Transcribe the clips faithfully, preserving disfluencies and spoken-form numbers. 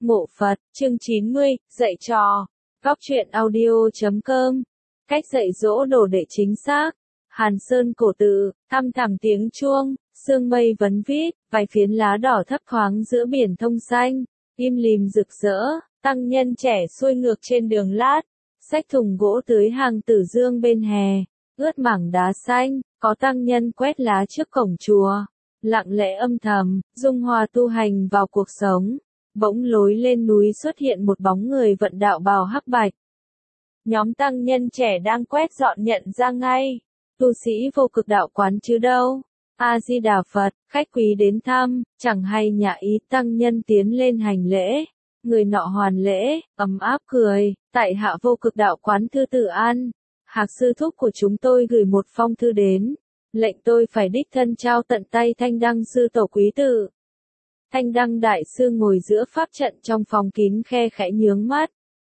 Ngộ Phật, chương chín mươi, dạy trò. Góc truyện audio chấm com. Cách dạy dỗ đồ đệ chính xác. Hàn Sơn cổ tự, thăm thẳm tiếng chuông, sương mây vấn vít, vài phiến lá đỏ thấp thoáng giữa biển thông xanh, im lìm rực rỡ, tăng nhân trẻ xuôi ngược trên đường lát, xách thùng gỗ tưới hàng tử dương bên hè, ướt mảng đá xanh, có tăng nhân quét lá trước cổng chùa, lặng lẽ âm thầm, dung hòa tu hành vào cuộc sống. Bỗng lối lên núi xuất hiện một bóng người vận đạo bào hắc bạch. Nhóm tăng nhân trẻ đang quét dọn nhận ra ngay. Tu sĩ vô cực đạo quán chứ đâu. A-di-đà Phật, khách quý đến thăm, chẳng hay nhã ý tăng nhân tiến lên hành lễ. Người nọ hoàn lễ, ấm áp cười, tại hạ vô cực đạo quán thư Tử An. Hạc sư thúc của chúng tôi gửi một phong thư đến. Lệnh tôi phải đích thân trao tận tay Thanh Đăng sư tổ quý tử. Thanh Đăng đại sư ngồi giữa pháp trận trong phòng kín khe khẽ nhướng mắt.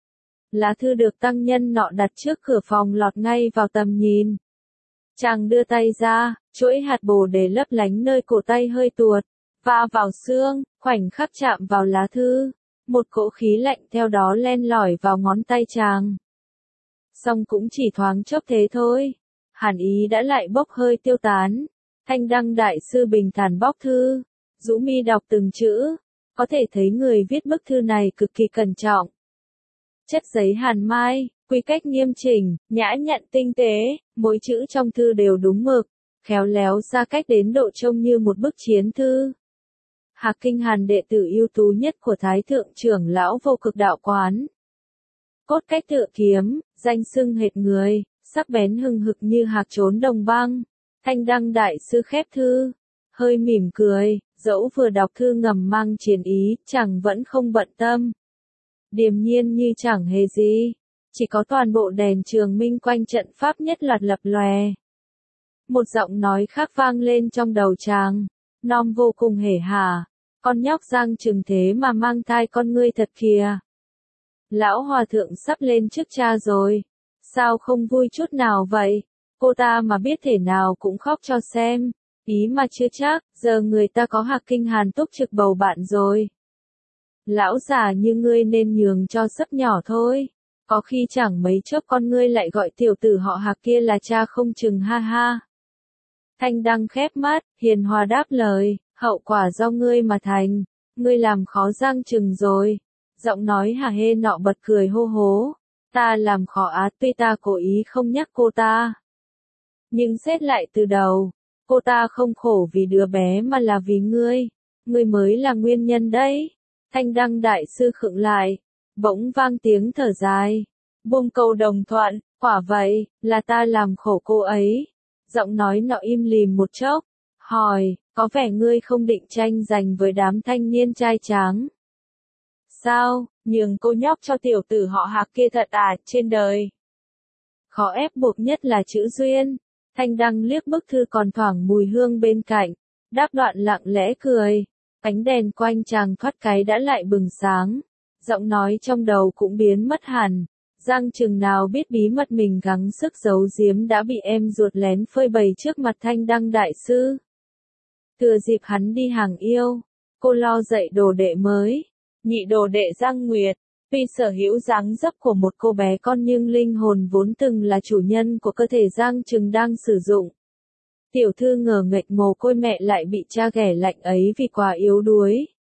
Lá thư được tăng nhân nọ đặt trước cửa phòng lọt ngay vào tầm nhìn. Chàng đưa tay ra, chuỗi hạt bồ đề lấp lánh nơi cổ tay hơi tuột, va vào xương, khoảnh khắc chạm vào lá thư. Một cỗ khí lạnh theo đó len lỏi vào ngón tay chàng. Song cũng chỉ thoáng chốc thế thôi. Hàn ý đã lại bốc hơi tiêu tán. Thanh Đăng đại sư bình thản bóc thư. Dũ mi đọc từng chữ, có thể thấy người viết bức thư này cực kỳ cẩn trọng. Chất giấy hàn mai, quy cách nghiêm chỉnh, nhã nhặn tinh tế, mỗi chữ trong thư đều đúng mực, khéo léo ra cách đến độ trông như một bức chiến thư. Hạc Kinh Hàn đệ tử ưu tú nhất của Thái Thượng trưởng lão vô cực đạo quán. Cốt cách tựa kiếm, danh xưng hệt người, sắc bén hừng hực như hạc trốn đồng băng. Thanh Đăng đại sư khép thư, hơi mỉm cười. Dẫu vừa đọc thư ngầm mang chiến ý, chàng vẫn không bận tâm. Điềm nhiên như chẳng hề gì. Chỉ có toàn bộ đèn trường minh quanh trận pháp nhất loạt lập lòe. Một giọng nói khác vang lên trong đầu chàng. Nom vô cùng hể hả. Con nhóc Giang Trừng thế mà mang thai con ngươi thật kìa. Lão hòa thượng sắp lên chức cha rồi. Sao không vui chút nào vậy? Cô ta mà biết thể nào cũng khóc cho xem. Ý mà chưa chắc, giờ người ta có Hạc Kinh Hàn túc trực bầu bạn rồi. Lão già như ngươi nên nhường cho sấp nhỏ thôi. Có khi chẳng mấy chốc con ngươi lại gọi tiểu tử họ Hạc kia là cha không chừng ha ha. Thanh Đăng khép mắt, hiền hòa đáp lời, hậu quả do ngươi mà thành. Ngươi làm khó Giang Trừng rồi. Giọng nói hả hê nọ bật cười hô hố. Ta làm khó á, tuy ta cố ý không nhắc cô ta. Nhưng xét lại từ đầu. Cô ta không khổ vì đứa bé mà là vì ngươi. Ngươi mới là nguyên nhân đấy. Thanh Đăng đại sư khựng lại. Bỗng vang tiếng thở dài. Buông câu đồng thuận, quả vậy, là ta làm khổ cô ấy. Giọng nói nọ im lìm một chốc. Hỏi, có vẻ ngươi không định tranh giành với đám thanh niên trai tráng. Sao, nhường cô nhóc cho tiểu tử họ Hạc kia thật à, trên đời. Khó ép buộc nhất là chữ duyên. Thanh Đăng liếc bức thư còn thoảng mùi hương bên cạnh, đáp đoạn lặng lẽ cười, ánh đèn quanh chàng thoát cái đã lại bừng sáng, giọng nói trong đầu cũng biến mất hẳn, Giang Trừng nào biết bí mật mình gắng sức giấu giếm đã bị em ruột lén phơi bày trước mặt Thanh Đăng đại sư. Thừa dịp hắn đi hàng yêu, cô lo dạy đồ đệ mới, nhị đồ đệ Giang Nguyệt. Tuy sở hữu dáng dấp của một cô bé con nhưng linh hồn vốn từng là chủ nhân của cơ thể Giang Trừng đang sử dụng. Tiểu thư ngờ nghệch mồ côi mẹ lại bị cha ghẻ lạnh ấy vì quá yếu đuối.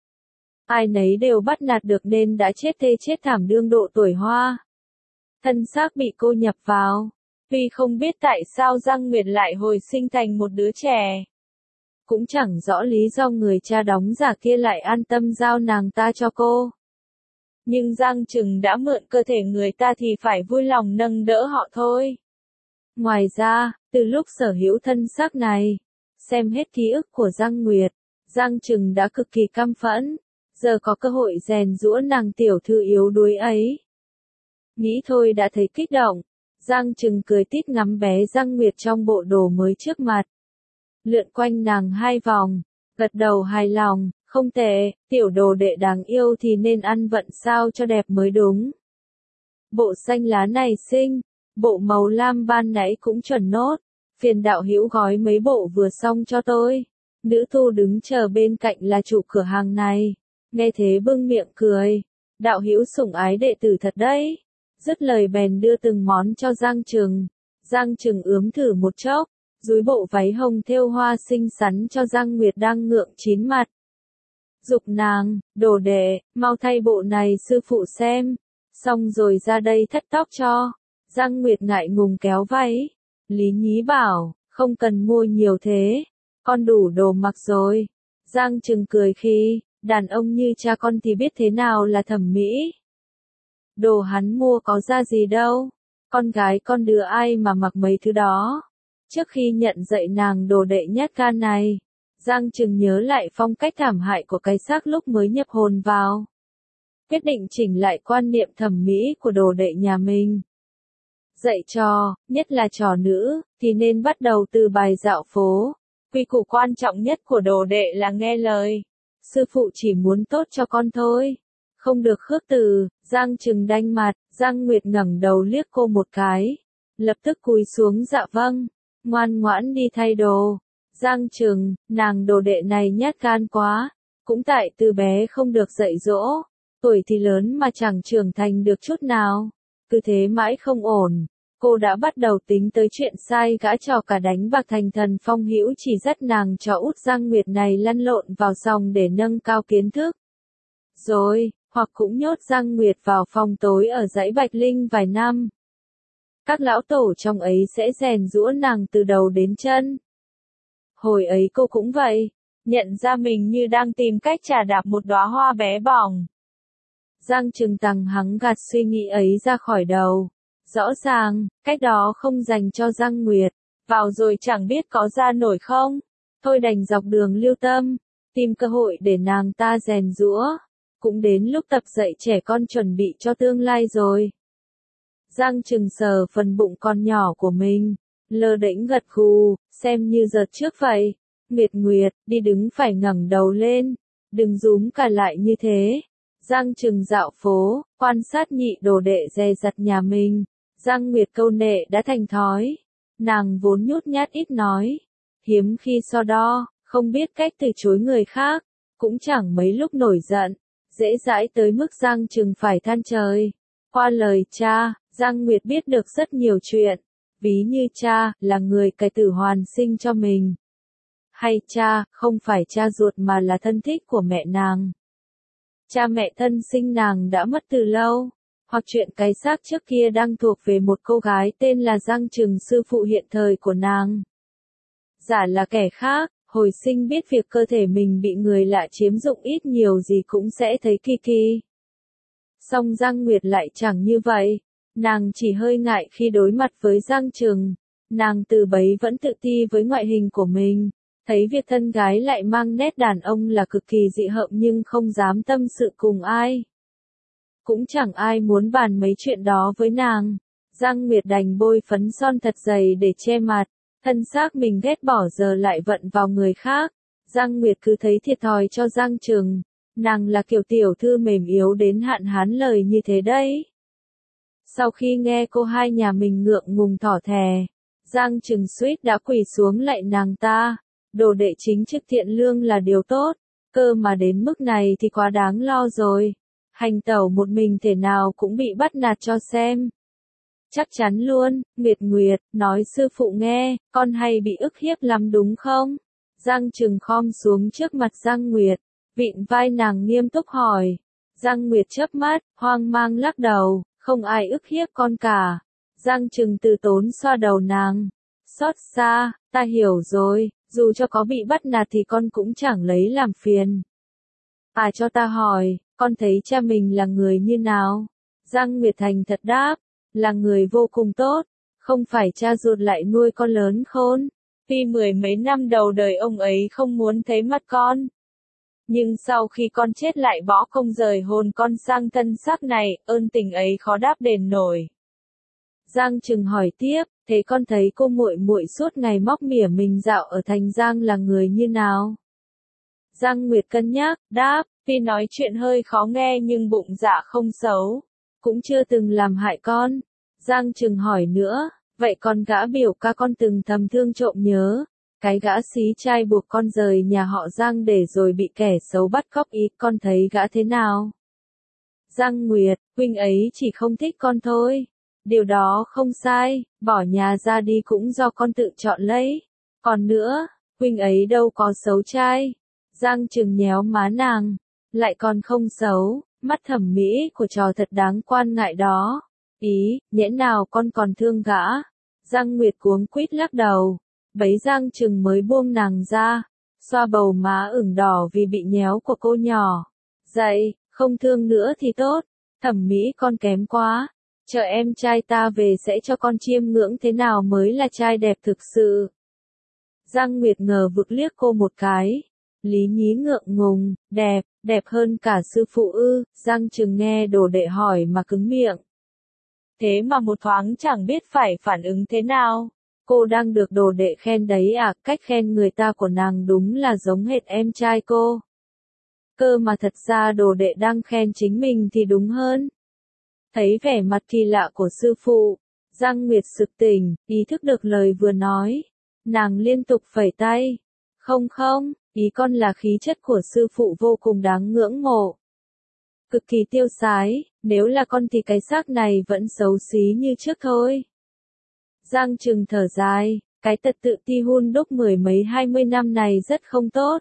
Ai nấy đều bắt nạt được nên đã chết thê chết thảm đương độ tuổi hoa. Thân xác bị cô nhập vào. Tuy không biết tại sao Giang Nguyệt lại hồi sinh thành một đứa trẻ. Cũng chẳng rõ lý do người cha đóng giả kia lại an tâm giao nàng ta cho cô. Nhưng Giang Trừng đã mượn cơ thể người ta thì phải vui lòng nâng đỡ họ thôi. Ngoài ra, từ lúc sở hữu thân xác này, xem hết ký ức của Giang Nguyệt, Giang Trừng đã cực kỳ căm phẫn, giờ có cơ hội rèn giũa nàng tiểu thư yếu đuối ấy. Nghĩ thôi đã thấy kích động, Giang Trừng cười tít ngắm bé Giang Nguyệt trong bộ đồ mới trước mặt. Lượn quanh nàng hai vòng, gật đầu hài lòng. Không tệ, tiểu đồ đệ đáng yêu thì nên ăn vận sao cho đẹp mới đúng. Bộ xanh lá này xinh, bộ màu lam ban nãy cũng chuẩn nốt, phiền đạo hữu gói mấy bộ vừa xong cho tôi. Nữ tu đứng chờ bên cạnh là chủ cửa hàng này. nghe thế bưng miệng cười. Đạo hữu sủng ái đệ tử thật đấy. Dứt lời bèn đưa từng món cho Giang Trừng. Giang Trừng ướm thử một chốc, dúi bộ váy hồng thêu hoa xinh xắn cho Giang Nguyệt đang ngượng chín mặt. Dục nàng, đồ đệ, mau thay bộ này sư phụ xem, xong rồi ra đây thắt tóc cho. Giang Nguyệt ngại ngùng kéo váy. Lý Nhí bảo, không cần mua nhiều thế, con đủ đồ mặc rồi. Giang Trừng cười khi, đàn ông như cha con thì biết thế nào là thẩm mỹ. Đồ hắn mua có ra gì đâu, con gái con đứa ai mà mặc mấy thứ đó. Trước khi nhận dạy nàng đồ đệ nhát gan này, Giang Trừng nhớ lại phong cách thảm hại của cái xác lúc mới nhập hồn vào. Quyết định chỉnh lại quan niệm thẩm mỹ của đồ đệ nhà mình. Dạy trò, nhất là trò nữ, thì nên bắt đầu từ bài dạo phố. Quy củ quan trọng nhất của đồ đệ là nghe lời. Sư phụ chỉ muốn tốt cho con thôi, không được khước từ. Giang Trừng đanh mặt, Giang Nguyệt ngẩng đầu liếc cô một cái, lập tức cúi xuống dạ vâng, ngoan ngoãn đi thay đồ. Giang Trừng, nàng đồ đệ này nhát gan quá, cũng tại từ bé không được dạy dỗ, tuổi thì lớn mà chẳng trưởng thành được chút nào, cứ thế mãi không ổn. Cô đã bắt đầu tính tới chuyện sai gã trò cả đánh bạc thành thần phong hữu chỉ dắt nàng cho út Giang Nguyệt này lăn lộn vào dòng để nâng cao kiến thức. Rồi, hoặc cũng nhốt Giang Nguyệt vào phòng tối ở dãy Bạch Linh vài năm. Các lão tổ trong ấy sẽ rèn giũa nàng từ đầu đến chân. Hồi ấy cô cũng vậy, nhận ra mình như đang tìm cách chà đạp một đóa hoa bé bỏng. Giang Trừng tằng hắng gạt suy nghĩ ấy ra khỏi đầu. Rõ ràng, cách đó không dành cho Giang Nguyệt, vào rồi chẳng biết có ra nổi không. Thôi đành dọc đường lưu tâm, tìm cơ hội để nàng ta rèn giũa. Cũng đến lúc tập dạy trẻ con chuẩn bị cho tương lai rồi. Giang Trừng sờ phần bụng con nhỏ của mình, lơ đễnh gật gù, xem như giật trước vậy. Nguyệt Nguyệt, đi đứng phải ngẩng đầu lên, đừng rúm cả lại như thế. Giang Trừng dạo phố, quan sát nhị đồ đệ dè dặt nhà mình. Giang Nguyệt câu nệ đã thành thói. Nàng vốn nhút nhát ít nói, hiếm khi so đo, không biết cách từ chối người khác, cũng chẳng mấy lúc nổi giận, dễ dãi tới mức Giang Trừng phải than trời. Qua lời cha, Giang Nguyệt biết được rất nhiều chuyện, ví như cha là người cải tử hoàn sinh cho mình. Hay cha không phải cha ruột mà là thân thích của mẹ nàng. Cha mẹ thân sinh nàng đã mất từ lâu. Hoặc chuyện cái xác trước kia đang thuộc về một cô gái tên là Giang Trừng sư phụ hiện thời của nàng. Giả là kẻ khác, hồi sinh biết việc cơ thể mình bị người lạ chiếm dụng ít nhiều gì cũng sẽ thấy kỳ kỳ. Song Giang Nguyệt lại chẳng như vậy, nàng chỉ hơi ngại khi đối mặt với Giang Trừng. Nàng từ bấy vẫn tự ti với ngoại hình của mình, thấy việc thân gái lại mang nét đàn ông là cực kỳ dị hợm nhưng không dám tâm sự cùng ai. Cũng chẳng ai muốn bàn mấy chuyện đó với nàng. Giang Nguyệt đành bôi phấn son thật dày để che mặt, thân xác mình ghét bỏ giờ lại vận vào người khác. Giang Nguyệt cứ thấy thiệt thòi cho Giang Trừng, nàng là kiểu tiểu thư mềm yếu đến hạn hán lời như thế đấy. Sau khi nghe cô hai nhà mình ngượng ngùng thỏ thè, Giang Trừng suýt đã quỳ xuống lạy nàng ta. Đồ đệ chính trực thiện lương là điều tốt, cơ mà đến mức này thì quá đáng lo rồi. Hành tẩu một mình thể nào cũng bị bắt nạt cho xem. Chắc chắn luôn, Nguyệt Nguyệt, nói sư phụ nghe, con hay bị ức hiếp lắm đúng không? Giang Trừng khom xuống trước mặt Giang Nguyệt, vịn vai nàng nghiêm túc hỏi. Giang Nguyệt chớp mắt, hoang mang lắc đầu, không ai ức hiếp con cả. Giang Trừng từ tốn xoa đầu nàng. Xót xa, ta hiểu rồi, dù cho có bị bắt nạt thì con cũng chẳng lấy làm phiền. À cho ta hỏi, con thấy cha mình là người như nào? Giang Nguyệt thành thật đáp, là người vô cùng tốt, không phải cha ruột lại nuôi con lớn khôn. Tuy mười mấy năm đầu đời ông ấy không muốn thấy mặt con, nhưng sau khi con chết lại bỏ công rời hồn con sang thân xác này, ơn tình ấy khó đáp đền nổi. Giang Trừng hỏi tiếp, thế con thấy cô muội muội suốt ngày móc mỉa mình dạo ở thành Giang là người như nào? Giang Nguyệt cân nhắc, đáp, tuy nói chuyện hơi khó nghe nhưng bụng dạ không xấu, cũng chưa từng làm hại con. Giang Trừng hỏi nữa, vậy con gã biểu ca con từng thầm thương trộm nhớ, Cái gã xí trai buộc con rời nhà họ Giang để rồi bị kẻ xấu bắt cóc ý, con thấy gã thế nào? Giang Nguyệt, huynh ấy chỉ không thích con thôi. Điều đó không sai, bỏ nhà ra đi cũng do con tự chọn lấy. Còn nữa, huynh ấy đâu có xấu trai. Giang Trừng nhéo má nàng, lại còn không xấu, mắt thẩm mỹ của trò thật đáng quan ngại đó. Ý, nhẽ nào con còn thương gã? Giang Nguyệt cuống quýt lắc đầu, bấy Giang Trừng mới buông nàng ra, xoa bầu má ửng đỏ vì bị nhéo của cô nhỏ. Dậy, không thương nữa thì tốt, thẩm mỹ con kém quá. Chờ em trai ta về sẽ cho con chiêm ngưỡng thế nào mới là trai đẹp thực sự. Giang Nguyệt ngờ vực liếc cô một cái. Lý Nhí ngượng ngùng, đẹp, đẹp hơn cả sư phụ ư? Giang Trừng nghe đồ đệ hỏi mà cứng miệng. Thế mà một thoáng chẳng biết phải phản ứng thế nào. Cô đang được đồ đệ khen đấy à? Cách khen người ta của nàng đúng là giống hệt em trai cô. Cơ mà thật ra đồ đệ đang khen chính mình thì đúng hơn. Thấy vẻ mặt kỳ lạ của sư phụ, Giang Nguyệt sực tỉnh, ý thức được lời vừa nói. Nàng liên tục phẩy tay. Không không, ý con là khí chất của sư phụ vô cùng đáng ngưỡng mộ. Cực kỳ tiêu sái, nếu là con thì cái xác này vẫn xấu xí như trước thôi. Giang Trừng thở dài, cái tật tự ti hun đúc mười mấy hai mươi năm này rất không tốt.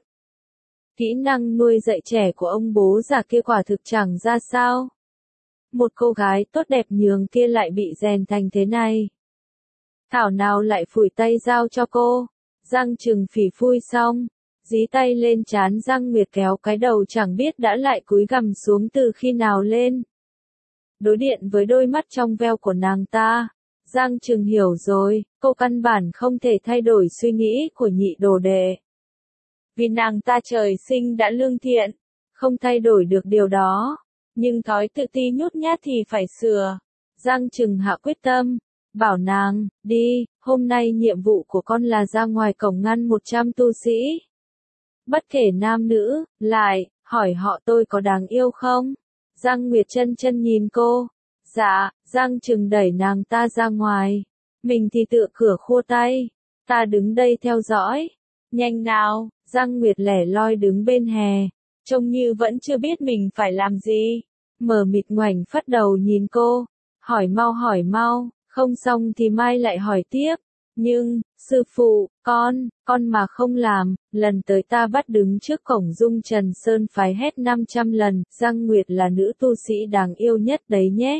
Kỹ năng nuôi dạy trẻ của ông bố già kia quả thực chẳng ra sao. Một cô gái tốt đẹp nhường kia lại bị rèn thành thế này. Thảo nào lại phủi tay giao cho cô. Giang Trừng phỉ phui xong, dí tay lên trán Giang Nguyệt kéo cái đầu chẳng biết đã lại cúi gằm xuống từ khi nào lên. Đối điện với đôi mắt trong veo của nàng ta, Giang Trừng hiểu rồi, cô căn bản không thể thay đổi suy nghĩ của nhị đồ đệ. Vì nàng ta trời sinh đã lương thiện, không thay đổi được điều đó. Nhưng thói tự ti nhút nhát thì phải sửa. Giang Trừng hạ quyết tâm, bảo nàng, đi, hôm nay nhiệm vụ của con là ra ngoài cổng ngăn một trăm tu sĩ. Bất kể nam nữ, lại, hỏi họ tôi có đáng yêu không? Giang Nguyệt chân chân nhìn cô. Dạ, Giang Trừng đẩy nàng ta ra ngoài. Mình thì tựa cửa khua tay. Ta đứng đây theo dõi. Nhanh nào, Giang Nguyệt lẻ loi đứng bên hè. Trông như vẫn chưa biết mình phải làm gì. Mờ mịt ngoảnh phất đầu nhìn cô. Hỏi mau hỏi mau, không xong thì mai lại hỏi tiếp. Nhưng, sư phụ, con, con mà không làm, lần tới ta bắt đứng trước cổng Dung Trần Sơn phái hét năm trăm lần, Giang Nguyệt là nữ tu sĩ đáng yêu nhất đấy nhé.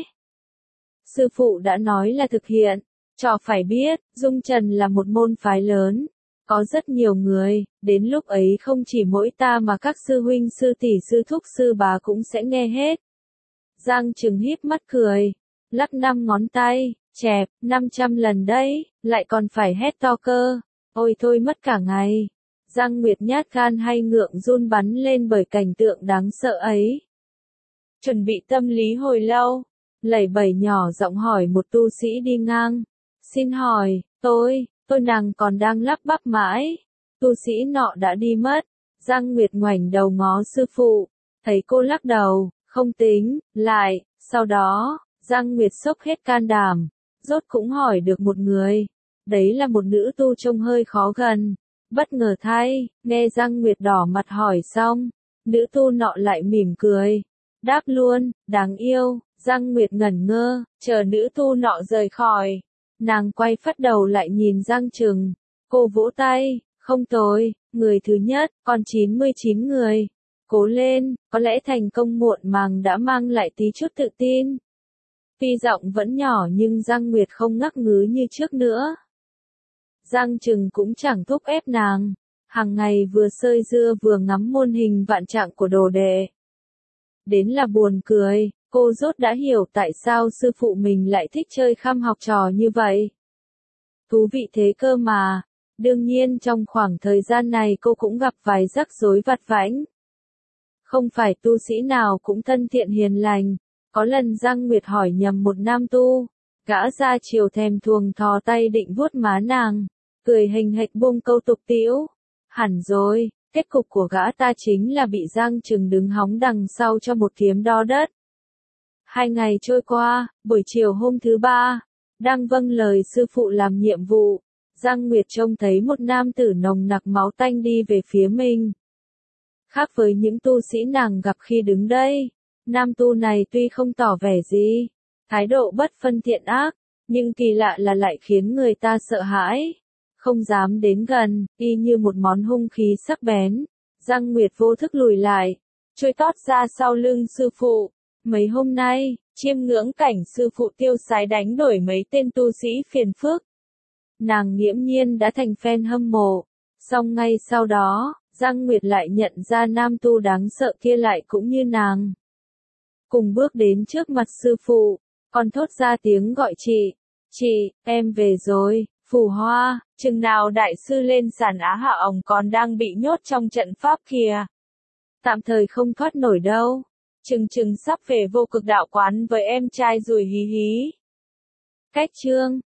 Sư phụ đã nói là thực hiện, trò phải biết, Dung Trần là một môn phái lớn. Có rất nhiều người, đến lúc ấy không chỉ mỗi ta mà các sư huynh sư tỷ sư thúc sư bà cũng sẽ nghe hết. Giang Trừng híp mắt cười, lắc năm ngón tay, chẹp, năm trăm lần đấy, lại còn phải hét to cơ, ôi thôi mất cả ngày. Giang Nguyệt nhát gan hay ngượng run bắn lên bởi cảnh tượng đáng sợ ấy. Chuẩn bị tâm lý hồi lâu, lẩy bẩy nhỏ giọng hỏi một tu sĩ đi ngang, xin hỏi, tôi, tôi nàng còn đang lắp bắp mãi, tu sĩ nọ đã đi mất. Giang Nguyệt ngoảnh đầu ngó sư phụ, thấy cô lắc đầu, không tính, lại, sau đó, Giang Nguyệt xốc hết can đảm, rốt cũng hỏi được một người, đấy là một nữ tu trông hơi khó gần. Bất ngờ thay, nghe Giang Nguyệt đỏ mặt hỏi xong, nữ tu nọ lại mỉm cười, đáp luôn, đáng yêu. Giang Nguyệt ngẩn ngơ, chờ nữ tu nọ rời khỏi, nàng quay phắt đầu lại nhìn Giang Trừng, cô vỗ tay, không tồi, người thứ nhất, còn chín mươi chín người, cố lên, có lẽ thành công muộn màng đã mang lại tí chút tự tin. Tuy giọng vẫn nhỏ nhưng Giang Nguyệt không ngắc ngứ như trước nữa. Giang Trừng cũng chẳng thúc ép nàng, hàng ngày vừa xơi dưa vừa ngắm muôn hình vạn trạng của đồ đệ. Đến là buồn cười, cô rốt đã hiểu tại sao sư phụ mình lại thích chơi khăm học trò như vậy. Thú vị thế cơ mà, đương nhiên trong khoảng thời gian này cô cũng gặp vài rắc rối vặt vãnh. Không phải tu sĩ nào cũng thân thiện hiền lành, có lần Giang Nguyệt hỏi nhầm một nam tu, gã ra chiều thèm thuồng thò tay định vuốt má nàng, cười hình hệch buông câu tục tĩu. Hẳn rồi, kết cục của gã ta chính là bị Giang Trừng đứng hóng đằng sau cho một kiếm đo đất. Hai ngày trôi qua, buổi chiều hôm thứ ba, đang vâng lời sư phụ làm nhiệm vụ, Giang Nguyệt trông thấy một nam tử nồng nặc máu tanh đi về phía mình. Khác với những tu sĩ nàng gặp khi đứng đây, nam tu này tuy không tỏ vẻ gì, thái độ bất phân thiện ác, nhưng kỳ lạ là lại khiến người ta sợ hãi, không dám đến gần, y như một món hung khí sắc bén. Giang Nguyệt vô thức lùi lại, trôi tót ra sau lưng sư phụ. Mấy hôm nay, chiêm ngưỡng cảnh sư phụ tiêu sái đánh đuổi mấy tên tu sĩ phiền phức. Nàng nghiễm nhiên đã thành fan hâm mộ. Song ngay sau đó, Giang Nguyệt lại nhận ra nam tu đáng sợ kia lại cũng như nàng. Cùng bước đến trước mặt sư phụ, còn thốt ra tiếng gọi chị. Chị, em về rồi, Phù Hoa, chừng nào đại sư lên sàn Á Hạ ổng còn đang bị nhốt trong trận pháp kìa. Tạm thời không thoát nổi đâu. Chừng chừng sắp về vô cực đạo quán với em trai rồi hí hí. Cách chương